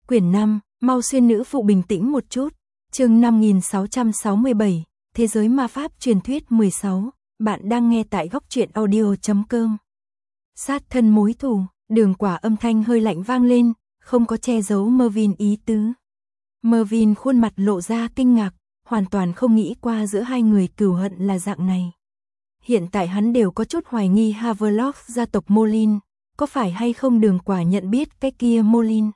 Quyển 5, mau xuyên nữ phụ bình tĩnh một chút. Chương 5667, Thế giới ma pháp truyền thuyết 16. Bạn đang nghe tại góc truyện audio.com. Sát thân mối thù, Đường Quả âm thanh hơi lạnh vang lên, không có che giấu Mervyn ý tứ. Mervyn khuôn mặt lộ ra kinh ngạc, hoàn toàn không nghĩ qua giữa hai người cừu hận là dạng này. Hiện tại hắn đều có chút hoài nghi Havelock gia tộc Molin, có phải hay không Đường Quả nhận biết cái kia Molin.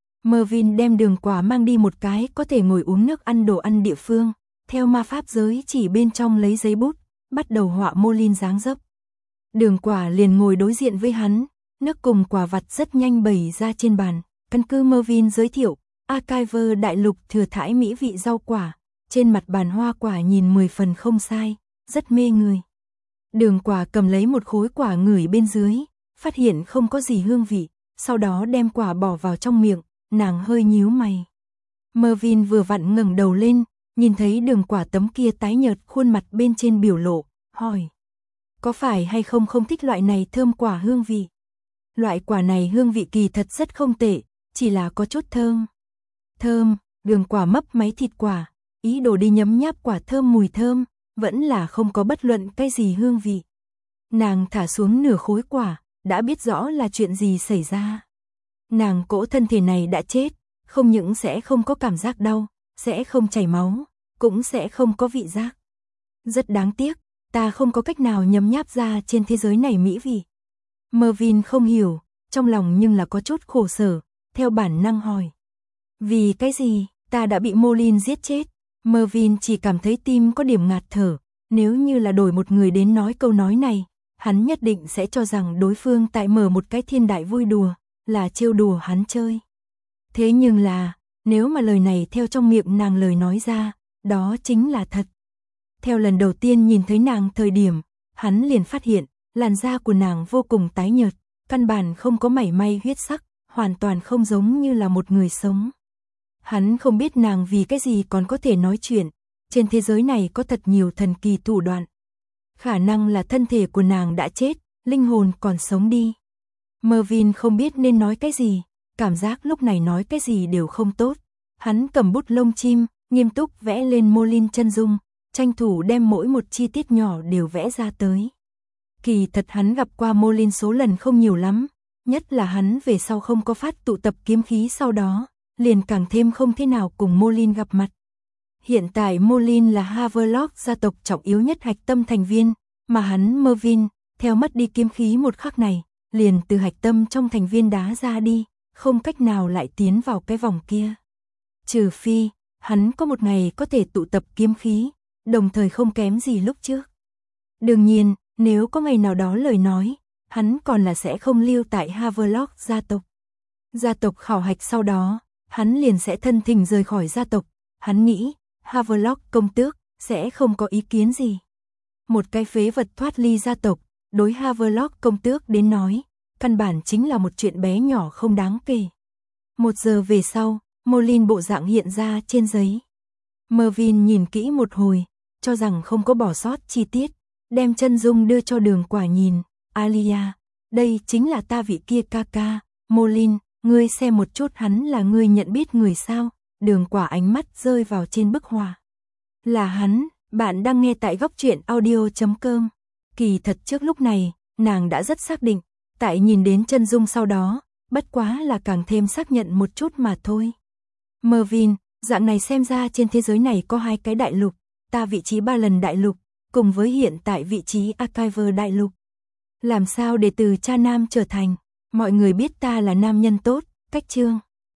Mervyn đem Đường Quả mang đi một cái có thể ngồi uống nước ăn đồ ăn địa phương, theo ma pháp giới chỉ bên trong lấy giấy bút, bắt đầu họa Molin dáng dấp. Đường Quả liền ngồi đối diện với hắn, nước cùng quả vặt rất nhanh bày ra trên bàn, căn cứ Mervyn giới thiệu, Archiver đại lục thừa thãi mỹ vị rau quả, trên mặt bàn hoa quả nhìn 10 phần không sai, rất mê người. Đường Quả cầm lấy một khối quả ngửi bên dưới, phát hiện không có gì hương vị, sau đó đem quả bỏ vào trong miệng, nàng hơi nhíu mày. Mervyn vừa vặn ngẩng đầu lên, nhìn thấy Đường Quả tấm kia tái nhợt khuôn mặt bên trên biểu lộ, hỏi. Có phải hay không không thích loại này thơm quả hương vị? Loại quả này hương vị kỳ thật rất không tệ, chỉ là có chút thơm. Thơm, Đường Quả mấp máy thịt quả, ý đồ đi nhấm nháp quả thơm mùi thơm, vẫn là không có bất luận cái gì hương vị. Nàng thả xuống nửa khối quả, đã biết rõ là chuyện gì xảy ra. Nàng cỗ thân thể này đã chết, không những sẽ không có cảm giác đau, sẽ không chảy máu, cũng sẽ không có vị giác. Rất đáng tiếc, ta không có cách nào nhấm nháp ra trên thế giới này mỹ vị. Mervyn không hiểu, trong lòng nhưng là có chút khổ sở, theo bản năng hỏi. Vì cái gì, ta đã bị Molin giết chết? Mervyn chỉ cảm thấy tim có điểm ngạt thở, nếu như là đổi một người đến nói câu nói này, hắn nhất định sẽ cho rằng đối phương tại mở một cái thiên đại vui đùa, là trêu đùa hắn chơi. Thế nhưng là, nếu mà lời này theo trong miệng nàng lời nói ra, đó chính là thật. Theo lần đầu tiên nhìn thấy nàng thời điểm, hắn liền phát hiện, làn da của nàng vô cùng tái nhợt, căn bản không có mảy may huyết sắc, hoàn toàn không giống như là một người sống. Hắn không biết nàng vì cái gì còn có thể nói chuyện, trên thế giới này có thật nhiều thần kỳ thủ đoạn. Khả năng là thân thể của nàng đã chết, linh hồn còn sống đi. Mervyn không biết nên nói cái gì, cảm giác lúc này nói cái gì đều không tốt. Hắn cầm bút lông chim, nghiêm túc vẽ lên Molin chân dung, tranh thủ đem mỗi một chi tiết nhỏ đều vẽ ra tới. Kỳ thật hắn gặp qua Molin số lần không nhiều lắm, nhất là hắn về sau không có phát tụ tập kiếm khí sau đó, liền càng thêm không thế nào cùng Molin gặp mặt. Hiện tại Molin là Havelock gia tộc trọng yếu nhất hạch tâm thành viên, mà hắn Mervyn, theo mất đi kiếm khí một khắc này, liền từ hạch tâm trong thành viên đá ra đi, không cách nào lại tiến vào cái vòng kia. Trừ phi, hắn có một ngày có thể tụ tập kiếm khí, đồng thời không kém gì lúc trước. Đương nhiên, nếu có ngày nào đó lời nói, hắn còn là sẽ không lưu tại Havelock gia tộc. Gia tộc khảo hạch sau đó, hắn liền sẽ thân thình rời khỏi gia tộc, hắn nghĩ, Havelock công tước sẽ không có ý kiến gì. Một cái phế vật thoát ly gia tộc, đối Havelock công tước đến nói, căn bản chính là một chuyện bé nhỏ không đáng kể. 1 giờ về sau, Molin bộ dạng hiện ra trên giấy. Mervyn nhìn kỹ một hồi, cho rằng không có bỏ sót chi tiết, đem chân dung đưa cho Đường Quả nhìn. Alia, đây chính là ta vị kia ca ca, Molin, ngươi xem một chút hắn là ngươi nhận biết người sao? Đường Quả ánh mắt rơi vào trên bức họa. Là hắn, bạn đang nghe tại góc truyện audio.com. Kỳ thật trước lúc này, nàng đã rất xác định, tại nhìn đến chân dung sau đó, bất quá là càng thêm xác nhận một chút mà thôi. Mervyn, dạng này xem ra trên thế giới này có 2 cái đại lục, ta vị trí 3 lần đại lục, cùng với hiện tại vị trí Archiver đại lục. Làm sao để từ cha nam trở thành, mọi người biết ta là nam nhân tốt, cách chương.